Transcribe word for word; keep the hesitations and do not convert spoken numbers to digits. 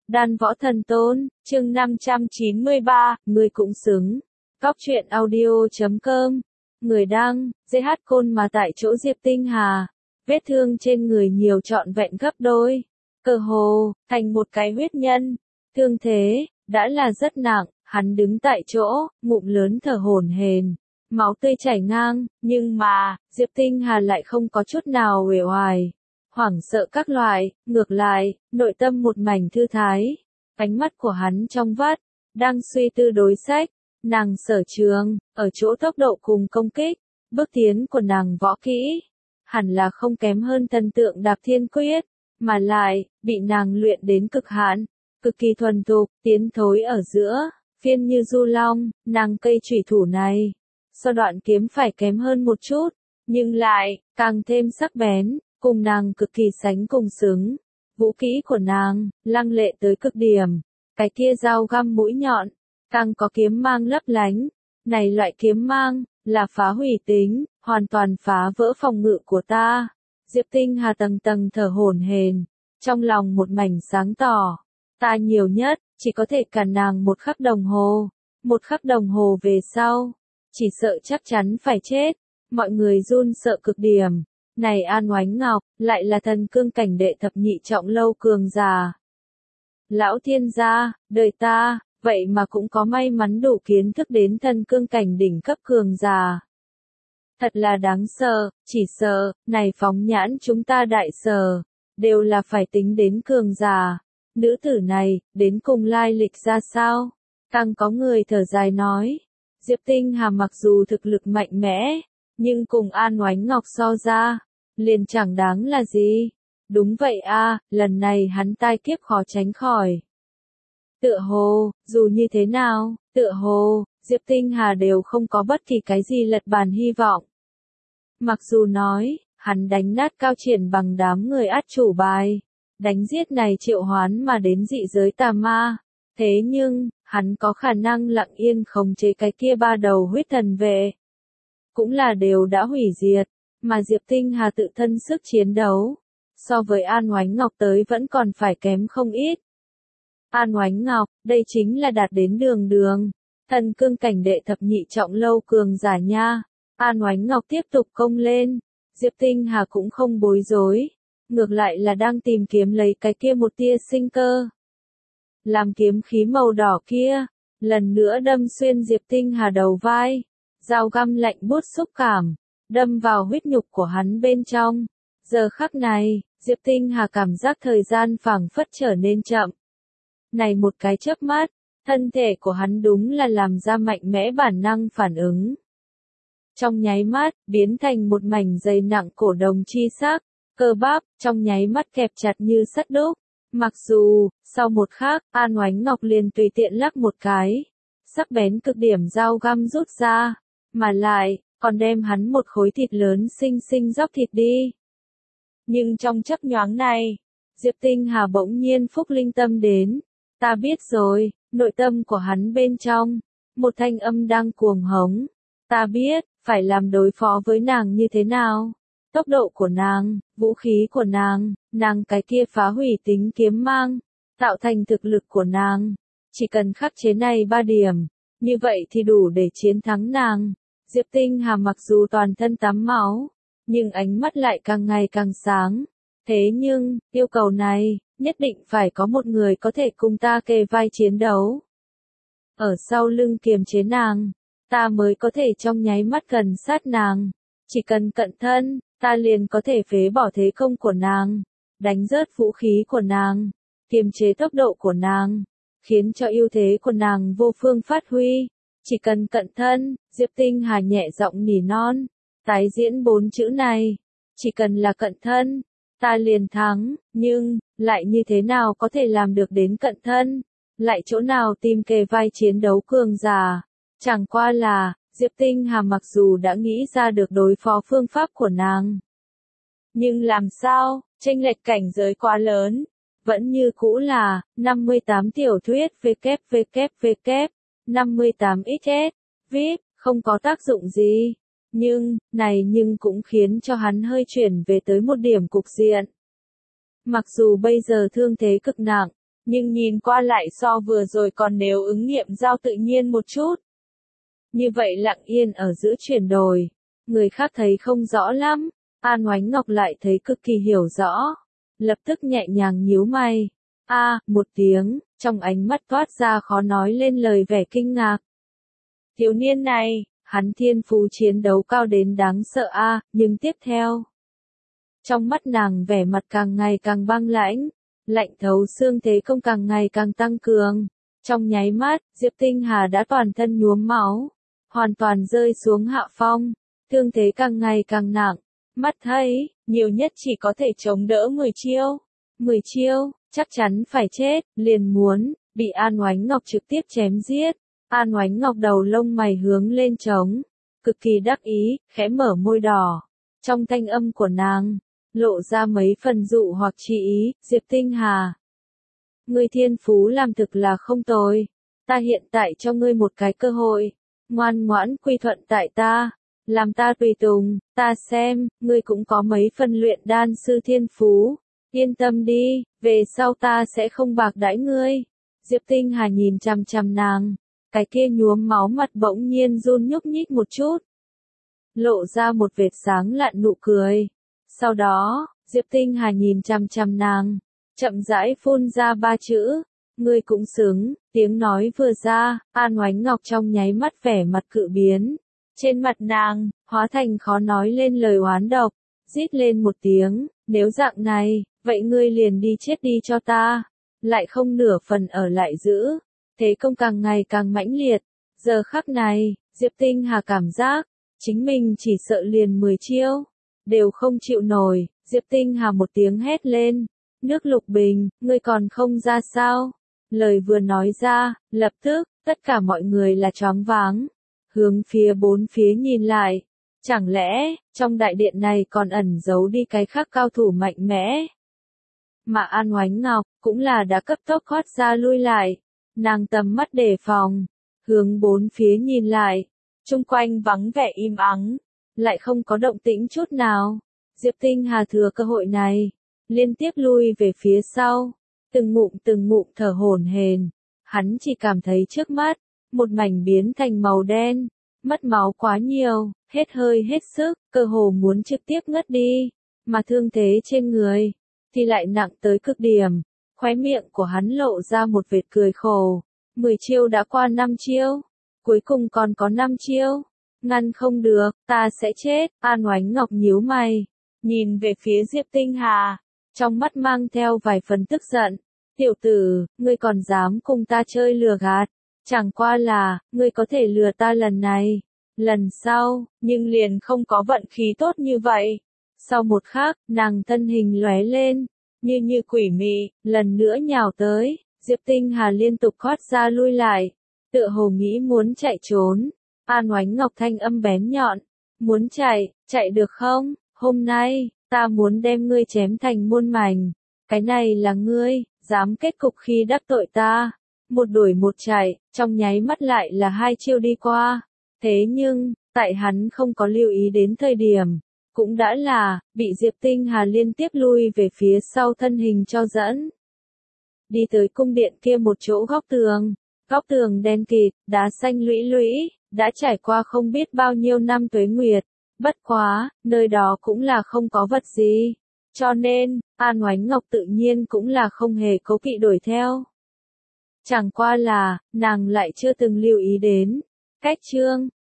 Đan Võ Thần Tôn, chương năm trăm chín mươi ba, người cũng xứng. Góc truyện audio chấm com. Người đăng, giê hát Côn mà tại chỗ Diệp Tinh Hà. Vết thương trên người nhiều trọn vẹn gấp đôi. Cơ hồ, thành một cái huyết nhân. Thương thế, đã là rất nặng, hắn đứng tại chỗ, ngụm lớn thở hổn hển. Máu tươi chảy ngang, nhưng mà, Diệp Tinh Hà lại không có chút nào uể oải. Hoảng sợ các loại, ngược lại, nội tâm một mảnh thư thái. Ánh mắt của hắn trong vắt, đang suy tư đối sách. Nàng Sở Trường, ở chỗ tốc độ cùng công kích, bước tiến của nàng võ kỹ, hẳn là không kém hơn thần tượng Đạp Thiên Quyết, mà lại, bị nàng luyện đến cực hạn, cực kỳ thuần thục, tiến thối ở giữa, phiên như du long, nàng cây chủy thủ này. So đoạn kiếm phải kém hơn một chút, nhưng lại, càng thêm sắc bén, cùng nàng cực kỳ sánh cùng xứng. Vũ kỹ của nàng, lăng lệ tới cực điểm, cái kia dao găm mũi nhọn, càng có kiếm mang lấp lánh. Này loại kiếm mang, là phá hủy tính, hoàn toàn phá vỡ phòng ngự của ta. Diệp Tinh Hà tầng tầng thở hổn hển, trong lòng một mảnh sáng tỏ. Ta nhiều nhất, chỉ có thể cản nàng một khắc đồng hồ. Một khắc đồng hồ về sau, chỉ sợ chắc chắn phải chết. Mọi người run sợ cực điểm. Này An Oánh Ngọc, lại là thần cương cảnh đệ thập nhị trọng lâu cường giả. Lão thiên gia, đời ta, vậy mà cũng có may mắn đủ kiến thức đến thần cương cảnh đỉnh cấp cường giả. Thật là đáng sợ, chỉ sợ, này phóng nhãn chúng ta đại sở, đều là phải tính đến cường giả. Nữ tử này, đến cùng lai lịch ra sao? Càng có người thở dài nói, Diệp Tinh Hà mặc dù thực lực mạnh mẽ, nhưng cùng An Oánh Ngọc so ra, liền chẳng đáng là gì. Đúng vậy a, lần này hắn tai kiếp khó tránh khỏi. Tựa hồ, dù như thế nào, tựa hồ, Diệp Tinh Hà đều không có bất kỳ cái gì lật bàn hy vọng. Mặc dù nói, hắn đánh nát Cao Triển bằng đám người át chủ bài, đánh giết này triệu hoán mà đến dị giới tà ma, thế nhưng, hắn có khả năng lặng yên khống chế cái kia ba đầu huyết thần vệ. Cũng là đều đã hủy diệt, mà Diệp Tinh Hà tự thân sức chiến đấu, so với An Oánh Ngọc tới vẫn còn phải kém không ít. An Oánh Ngọc, đây chính là đạt đến đường đường, thần cương cảnh đệ thập nhị trọng lâu cường giả nha. An Oánh Ngọc tiếp tục công lên, Diệp Tinh Hà cũng không bối rối, ngược lại là đang tìm kiếm lấy cái kia một tia sinh cơ. Làm kiếm khí màu đỏ kia, lần nữa đâm xuyên Diệp Tinh Hà đầu vai, dao găm lạnh buốt xúc cảm, đâm vào huyết nhục của hắn bên trong. Giờ khắc này, Diệp Tinh Hà cảm giác thời gian phảng phất trở nên chậm. Này một cái chớp mắt, thân thể của hắn đúng là làm ra mạnh mẽ bản năng phản ứng. Trong nháy mắt, biến thành một mảnh dày nặng cổ đồng chi sắc, cơ bắp, trong nháy mắt kẹp chặt như sắt đúc. Mặc dù, sau một khắc, An Oánh Ngọc liền tùy tiện lắc một cái, sắc bén cực điểm dao găm rút ra, mà lại, còn đem hắn một khối thịt lớn xinh xinh dóc thịt đi. Nhưng trong chớp nhoáng này, Diệp Tinh Hà bỗng nhiên phúc linh tâm đến. Ta biết rồi, nội tâm của hắn bên trong, một thanh âm đang cuồng hống. Ta biết, phải làm đối phó với nàng như thế nào. Tốc độ của nàng, vũ khí của nàng, nàng cái kia phá hủy tính kiếm mang, tạo thành thực lực của nàng. Chỉ cần khắc chế này ba điểm, như vậy thì đủ để chiến thắng nàng. Diệp Tinh Hà mặc dù toàn thân tắm máu, nhưng ánh mắt lại càng ngày càng sáng. Thế nhưng, yêu cầu này, nhất định phải có một người có thể cùng ta kề vai chiến đấu. Ở sau lưng kiềm chế nàng, ta mới có thể trong nháy mắt gần sát nàng. Chỉ cần cận thân, ta liền có thể phế bỏ thế công của nàng, đánh rớt vũ khí của nàng, kiềm chế tốc độ của nàng, khiến cho ưu thế của nàng vô phương phát huy. Chỉ cần cận thân, Diệp Tinh Hà nhẹ giọng nỉ non, tái diễn bốn chữ này, chỉ cần là cận thân, ta liền thắng, nhưng, lại như thế nào có thể làm được đến cận thân, lại chỗ nào tìm kề vai chiến đấu cường giả. Chẳng qua là, Diệp Tinh Hà mặc dù đã nghĩ ra được đối phó phương pháp của nàng, nhưng làm sao, chênh lệch cảnh giới quá lớn, vẫn như cũ là, năm mươi tám tiểu thuyết vê kép vê kép vê kép, năm mươi tám ích ét, vê i pê, không có tác dụng gì. Nhưng, này nhưng cũng khiến cho hắn hơi chuyển về tới một điểm cục diện. Mặc dù bây giờ thương thế cực nặng, nhưng nhìn qua lại so vừa rồi còn nếu ứng nghiệm giao tự nhiên một chút. Như vậy lặng yên ở giữa chuyển đổi, người khác thấy không rõ lắm, An Oánh Ngọc lại thấy cực kỳ hiểu rõ, lập tức nhẹ nhàng nhíu mày. A, một tiếng, trong ánh mắt toát ra khó nói lên lời vẻ kinh ngạc. Thiếu niên này, hắn thiên phú chiến đấu cao đến đáng sợ a, nhưng tiếp theo. Trong mắt nàng vẻ mặt càng ngày càng băng lãnh, lạnh thấu xương thế công càng ngày càng tăng cường. Trong nháy mắt, Diệp Tinh Hà đã toàn thân nhuốm máu, hoàn toàn rơi xuống hạ phong, thương thế càng ngày càng nặng. Mắt thấy, nhiều nhất chỉ có thể chống đỡ mười chiêu. mười chiêu, chắc chắn phải chết, liền muốn, bị An Oánh Ngọc trực tiếp chém giết. An Oánh Ngọc đầu lông mày hướng lên trống, cực kỳ đắc ý, khẽ mở môi đỏ. Trong thanh âm của nàng, lộ ra mấy phần dụ hoặc chỉ ý, Diệp Tinh Hà. Ngươi thiên phú làm thực là không tồi, ta hiện tại cho ngươi một cái cơ hội, ngoan ngoãn quy thuận tại ta, làm ta tùy tùng, ta xem, ngươi cũng có mấy phần luyện đan sư thiên phú, yên tâm đi, về sau ta sẽ không bạc đãi ngươi. Diệp Tinh Hà nhìn chằm chằm nàng, cái kia nhuốm máu mặt bỗng nhiên run nhúc nhích một chút, lộ ra một vệt sáng lạn nụ cười. Sau đó, Diệp Tinh Hà nhìn chằm chằm nàng, chậm rãi phun ra ba chữ, ngươi cũng xứng. Tiếng nói vừa ra, An Oánh Ngọc trong nháy mắt vẻ mặt cự biến, trên mặt nàng hóa thành khó nói lên lời oán độc, rít lên một tiếng, nếu dạng này, vậy ngươi liền đi chết đi cho ta, lại không nửa phần ở lại giữ. Thế công càng ngày càng mãnh liệt, giờ khắc này, Diệp Tinh Hà cảm giác, chính mình chỉ sợ liền mười chiêu, đều không chịu nổi. Diệp Tinh Hà một tiếng hét lên, nước Lục Bình, ngươi còn không ra sao? Lời vừa nói ra, lập tức, tất cả mọi người là choáng váng, hướng phía bốn phía nhìn lại, chẳng lẽ, trong đại điện này còn ẩn giấu đi cái khác cao thủ mạnh mẽ? Mà An Oánh Ngọc, cũng là đã cấp tốc thoát ra lui lại, nàng tầm mắt đề phòng, hướng bốn phía nhìn lại, chung quanh vắng vẻ im ắng, lại không có động tĩnh chút nào. Diệp Tinh Hà thừa cơ hội này, liên tiếp lui về phía sau, từng ngụm từng ngụm thở hổn hển, hắn chỉ cảm thấy trước mắt, một mảnh biến thành màu đen, mất máu quá nhiều, hết hơi hết sức, cơ hồ muốn trực tiếp ngất đi, mà thương thế trên người, thì lại nặng tới cực điểm, khóe miệng của hắn lộ ra một vệt cười khổ, mười chiêu đã qua năm chiêu, cuối cùng còn có năm chiêu, ngăn không được, ta sẽ chết. An Oánh Ngọc nhíu mày, nhìn về phía Diệp Tinh Hà, trong mắt mang theo vài phần tức giận, tiểu tử, ngươi còn dám cùng ta chơi lừa gạt, chẳng qua là, ngươi có thể lừa ta lần này, lần sau, nhưng liền không có vận khí tốt như vậy. Sau một khắc, nàng thân hình lóe lên, như như quỷ mị, lần nữa nhào tới, Diệp Tinh Hà liên tục thoát ra lui lại, tựa hồ nghĩ muốn chạy trốn. An Oánh Ngọc thanh âm bén nhọn, muốn chạy, chạy được không? Hôm nay, ta muốn đem ngươi chém thành muôn mảnh, cái này là ngươi, dám kết cục khi đắc tội ta. Một đuổi một chạy, trong nháy mắt lại là hai chiêu đi qua. Thế nhưng, tại hắn không có lưu ý đến thời điểm, cũng đã là, bị Diệp Tinh Hà liên tiếp lui về phía sau thân hình cho dẫn. Đi tới cung điện kia một chỗ góc tường, góc tường đen kịt, đá xanh lũy lũy, đã trải qua không biết bao nhiêu năm tuế nguyệt, bất quá, nơi đó cũng là không có vật gì. Cho nên, An Oánh Ngọc tự nhiên cũng là không hề cố kỵ đuổi theo. Chẳng qua là, nàng lại chưa từng lưu ý đến. Cách chương